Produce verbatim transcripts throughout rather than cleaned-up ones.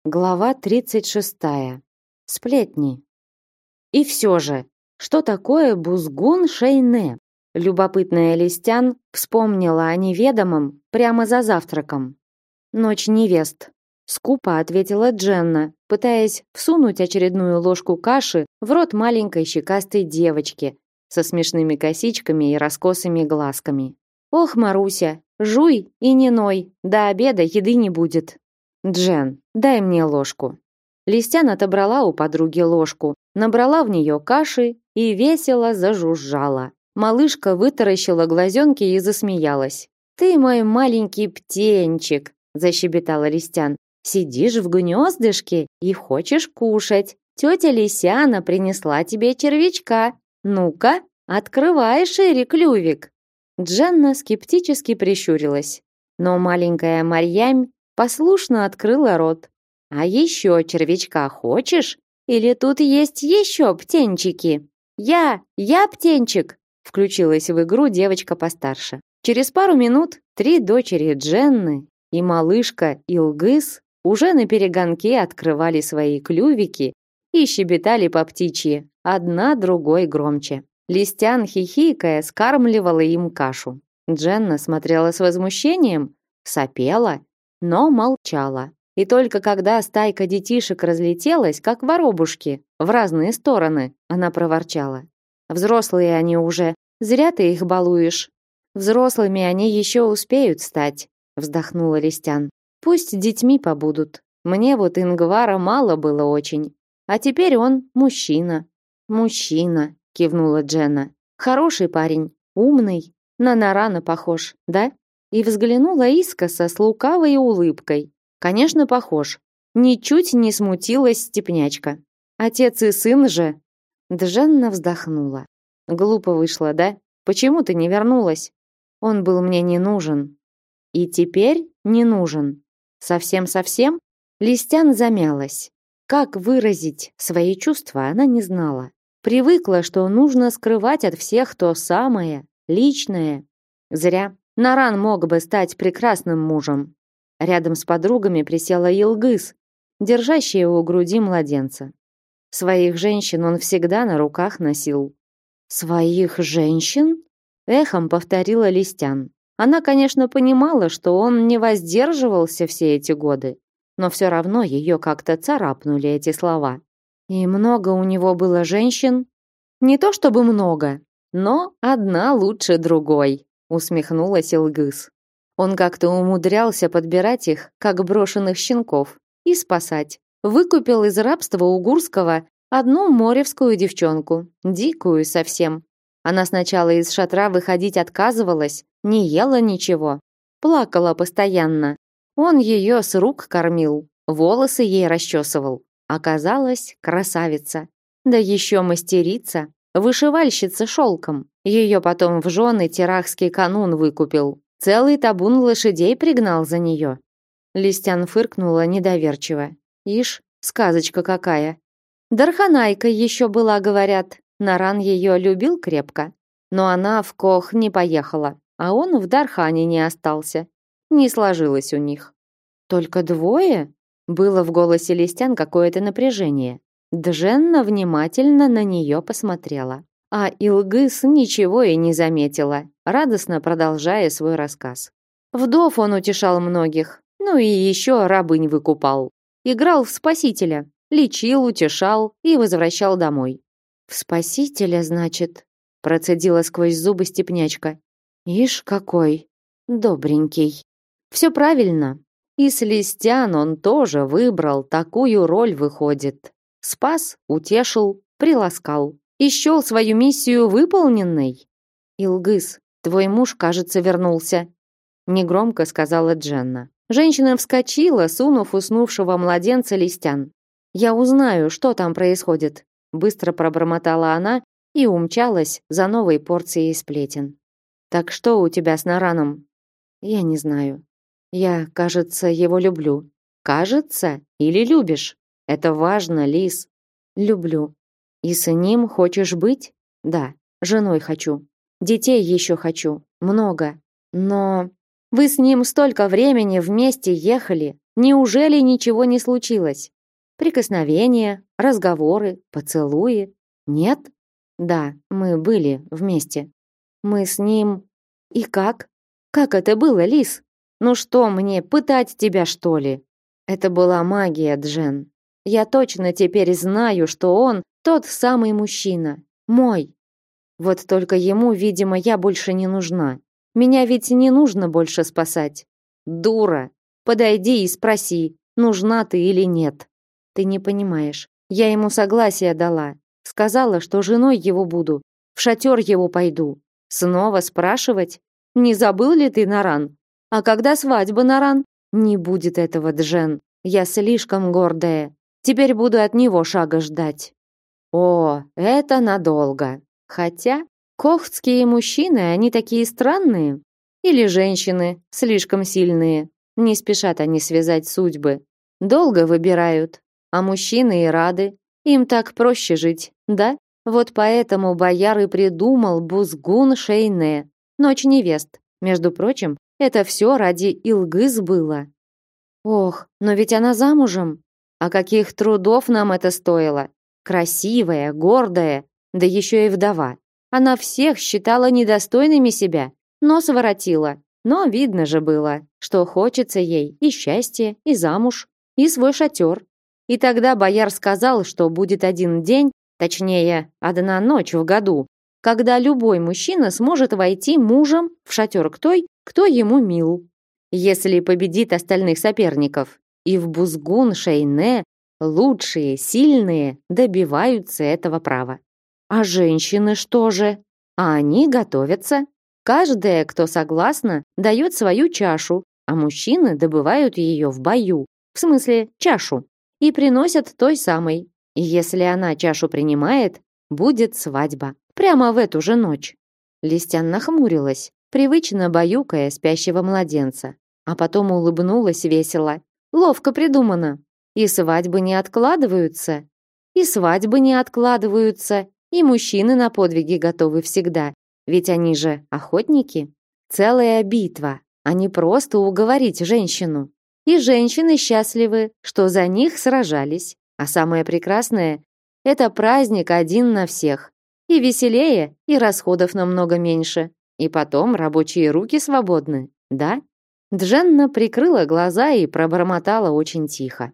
Глава тридцать шестая. Сплетни. И все же, что такое Бузгун Шейне? Любопытная Листян вспомнила о неведомом прямо за завтраком. Ночь невест. Скупо ответила Дженна, пытаясь всунуть очередную ложку каши в рот маленькой щекастой девочки со смешными косичками и раскосыми глазками. Ох, Маруся, жуй и не ной, до обеда еды не будет. Джен, дай мне ложку. Листян отобрала у подруги ложку, набрала в нее каши и весело зажужжала. Малышка вытаращила глазенки и засмеялась. Ты мой маленький птенчик, защебетала Листян. Сидишь в гнездышке и хочешь кушать. Тетя Лисяна принесла тебе червячка. Ну-ка, открывай шире клювик. Дженна скептически прищурилась, но маленькая Марьям послушно открыла рот. А еще червячка хочешь? Или тут есть еще птенчики? Я, я птенчик, включилась в игру девочка постарше. Через пару минут три дочери Дженны и малышка Илгыз уже на перегонке открывали свои клювики и щебетали по птичьи, одна другой громче. Листян, хихикая, скармливала им кашу. Дженна смотрела с возмущением, сопела, но молчала. И только когда стайка детишек разлетелась, как воробушки, в разные стороны, она проворчала. «Взрослые они уже, зря ты их балуешь. Взрослыми они еще успеют стать», вздохнула Листян. «Пусть детьми побудут. Мне вот Ингвара мало было очень. А теперь он мужчина». «Мужчина», кивнула Дженна. «Хороший парень, умный, на Нарана похож, да?» И взглянула искоса с лукавой улыбкой. Конечно, похож. Ничуть не смутилась степнячка. Отец и сын же. Дженна вздохнула. Глупо вышло, да? Почему ты не вернулась? Он был мне не нужен. И теперь не нужен. Совсем-совсем? Листян замялась. Как выразить свои чувства, она не знала. Привыкла, что нужно скрывать от всех то самое, личное. Зря. Наран мог бы стать прекрасным мужем. Рядом с подругами присела Илгыз, держащая у груди младенца. Своих женщин он всегда на руках носил. «Своих женщин?» — эхом повторила Листян. Она, конечно, понимала, что он не воздерживался все эти годы, но все равно ее как-то царапнули эти слова. «И много у него было женщин?» «Не то чтобы много, но одна лучше другой», — усмехнулась Илгыз. Он как-то умудрялся подбирать их, как брошенных щенков, и спасать. Выкупил из рабства угурского одну моревскую девчонку, дикую совсем. Она сначала из шатра выходить отказывалась, не ела ничего, плакала постоянно. Он ее с рук кормил, волосы ей расчесывал. Оказалась красавица. Да еще мастерица, вышивальщица шелком. Ее потом в жены Терахский канун выкупил. Целый табун лошадей пригнал за нее. Листян фыркнула недоверчиво. Ишь, сказочка какая. Дарханайка еще была, говорят. Наран ее любил крепко. Но она в Кох не поехала, а он в Дархане не остался. Не сложилось у них. Только двое? Было в голосе Листян какое-то напряжение. Дженна внимательно на нее посмотрела. А Илгыз ничего и не заметила, радостно продолжая свой рассказ. Вдов он утешал многих, ну и еще рабынь выкупал. Играл в спасителя, лечил, утешал и возвращал домой. «В спасителя, значит?» процедила сквозь зубы степнячка. «Ишь какой! Добренький!» «Все правильно. И с Листян он тоже выбрал такую роль, выходит. Спас, утешил, приласкал. И счел свою миссию выполненной. Илгыз, твой муж, кажется, вернулся, негромко сказала Дженна. Женщина вскочила, сунув уснувшего младенца Листян. Я узнаю, что там происходит, быстро пробормотала она и умчалась за новой порцией сплетен. Так что у тебя с Нараном? Я не знаю. Я, кажется, его люблю. Кажется или любишь? Это важно, Лис. Люблю. И с ним хочешь быть? Да, женой хочу. Детей еще хочу. Много. Но вы с ним столько времени вместе ехали, Неужели ничего не случилось? Прикосновения, разговоры, поцелуи? Нет? Да, мы были вместе. Мы с ним... И как? Как это было, Лис? Ну что мне, пытать тебя, что ли? Это была магия, Джен. Я точно теперь знаю, что он тот самый мужчина. Мой. Вот только ему, видимо, я больше не нужна. Меня ведь не нужно больше спасать. Дура. Подойди и спроси, нужна ты или нет. Ты не понимаешь. Я ему согласие дала. Сказала, что женой его буду. В шатер его пойду. Снова спрашивать? Не забыл ли ты, Наран? А когда свадьба, Наран? Не будет этого, Джен. Я слишком гордая. Теперь буду от него шага ждать. О, это надолго. Хотя кохтские мужчины, они такие странные. Или женщины, слишком сильные. Не спешат они связать судьбы. Долго выбирают. А мужчины и рады. Им так проще жить, да? Вот поэтому бояр и придумал Бузгун Шейне. Ночь невест. Между прочим, это все ради Илгыз было. Ох, но ведь она замужем. А каких трудов нам это стоило? Красивая, гордая, да еще и вдова. Она всех считала недостойными себя, нос воротила. Но видно же было, что хочется ей и счастья, и замуж, и свой шатер. И тогда бояр сказал, что будет один день, точнее, одна ночь в году, когда любой мужчина сможет войти мужем в шатер к той, кто ему мил. Если победит остальных соперников. И в Бузгун-Шейне лучшие, сильные добиваются этого права. А женщины что же? А они готовятся. Каждая, кто согласна, дает свою чашу, а мужчины добывают ее в бою, в смысле чашу, и приносят той самой. И если она чашу принимает, будет свадьба. Прямо в эту же ночь. Листян нахмурилась, привычно баюкая спящего младенца, а потом улыбнулась весело. Ловко придумано. И свадьбы не откладываются. И свадьбы не откладываются. И мужчины на подвиги готовы всегда. Ведь они же охотники. Целая битва, а не просто уговорить женщину. И женщины счастливы, что за них сражались. А самое прекрасное – это праздник один на всех. И веселее, и расходов намного меньше. И потом рабочие руки свободны, да? Дженна прикрыла глаза и пробормотала очень тихо.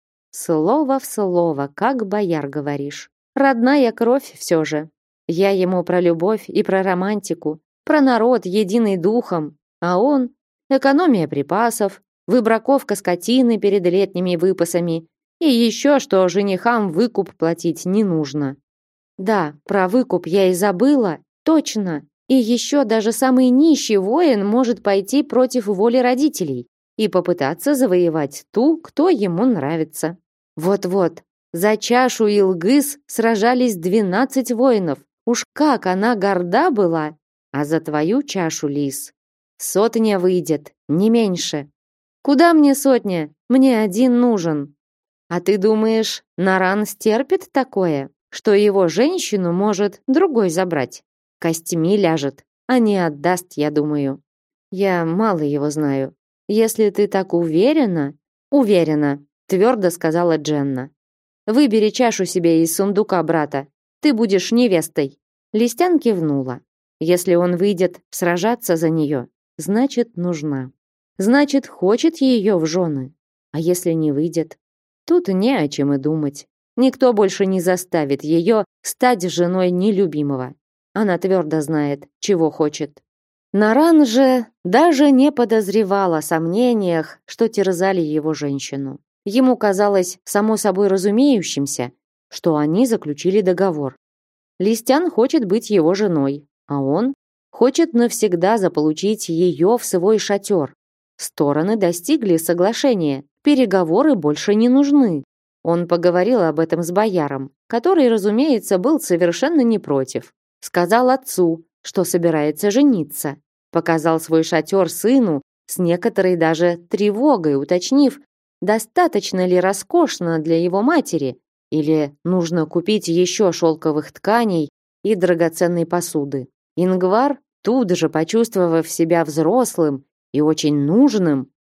Слово в слово, как бояр говоришь. Родная кровь все же. Я ему про любовь и про романтику, про народ, единый духом, а он — экономия припасов, выбраковка скотины перед летними выпасами и еще что женихам выкуп платить не нужно. Да, про выкуп я и забыла, точно. И еще даже самый нищий воин может пойти против воли родителей и попытаться завоевать ту, кто ему нравится. Вот-вот, за чашу Илгыз сражались двенадцать воинов. Уж как она горда была! А за твою чашу, Лис, сотня выйдет, не меньше. Куда мне сотня? Мне один нужен. А ты думаешь, Наран стерпит такое, что его женщину может другой забрать? Костями ляжет, а не отдаст, я думаю. Я мало его знаю. Если ты так уверена... Уверена, твердо сказала Дженна. Выбери чашу себе из сундука брата. Ты будешь невестой. Листян кивнула. Если он выйдет сражаться за нее, значит, нужна. Значит, хочет ее в жены. А если не выйдет? Тут не о чем и думать. Никто больше не заставит ее стать женой нелюбимого. Она твердо знает, чего хочет. Наран же даже не подозревал о сомнениях, что терзали его женщину. Ему казалось само собой разумеющимся, что они заключили договор. Листян хочет быть его женой, а он хочет навсегда заполучить ее в свой шатер. Стороны достигли соглашения, переговоры больше не нужны. Он поговорил об этом с бояром, который, разумеется, был совершенно не против. Сказал отцу, что собирается жениться. Показал свой шатер сыну, с некоторой даже тревогой уточнив, достаточно ли роскошно для его матери, или нужно купить еще шелковых тканей и драгоценной посуды. Ингвар, тут же почувствовав себя взрослым и очень нужным,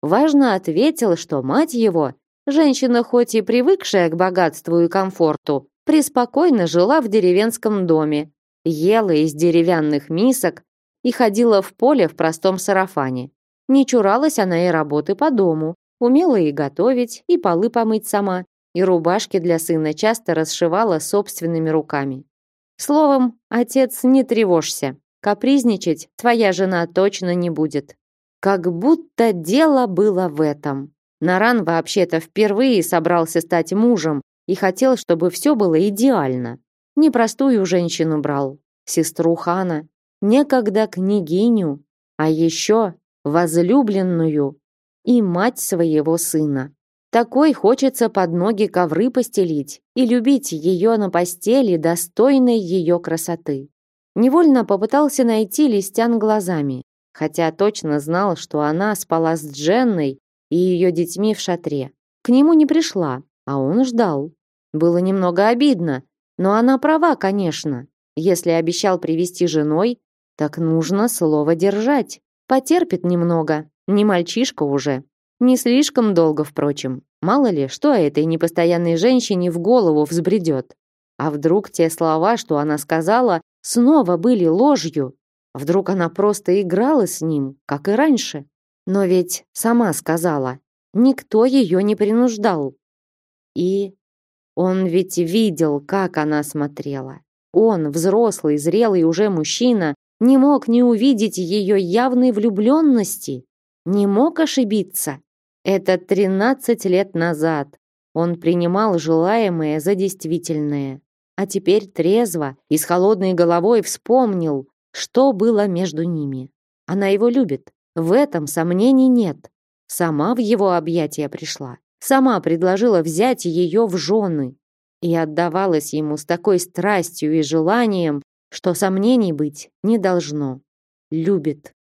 важно ответил, что мать его, женщина хоть и привыкшая к богатству и комфорту, преспокойно жила в деревенском доме, ела из деревянных мисок и ходила в поле в простом сарафане. Не чуралась она и работы по дому, умела и готовить, и полы помыть сама, и рубашки для сына часто расшивала собственными руками. Словом, отец, не тревожься, капризничать твоя жена точно не будет. Как будто дело было в этом. Наран вообще-то впервые собрался стать мужем и хотел, чтобы все было идеально. Непростую женщину брал, сестру хана, некогда княгиню, а еще возлюбленную и мать своего сына. Такой хочется под ноги ковры постелить и любить ее на постели, достойной ее красоты. Невольно попытался найти Листян глазами, хотя точно знал, что она спала с Дженной и ее детьми в шатре. К нему не пришла, а он ждал. Было немного обидно, но она права, конечно. Если обещал привести женой, так нужно слово держать. Потерпит немного, не мальчишка уже. Не слишком долго, впрочем. Мало ли, что этой непостоянной женщине в голову взбредет. А вдруг те слова, что она сказала, снова были ложью? Вдруг она просто играла с ним, как и раньше? Но ведь сама сказала, никто ее не принуждал. И он ведь видел, как она смотрела. Он, взрослый, зрелый уже мужчина, не мог не увидеть ее явной влюбленности, не мог ошибиться. Это тринадцать лет назад. Он принимал желаемое за действительное. А теперь трезво и с холодной головой вспомнил, что было между ними. Она его любит. В этом сомнений нет. Сама в его объятия пришла. Сама предложила взять ее в жены. И отдавалась ему с такой страстью и желанием, что сомнений быть не должно. Любит.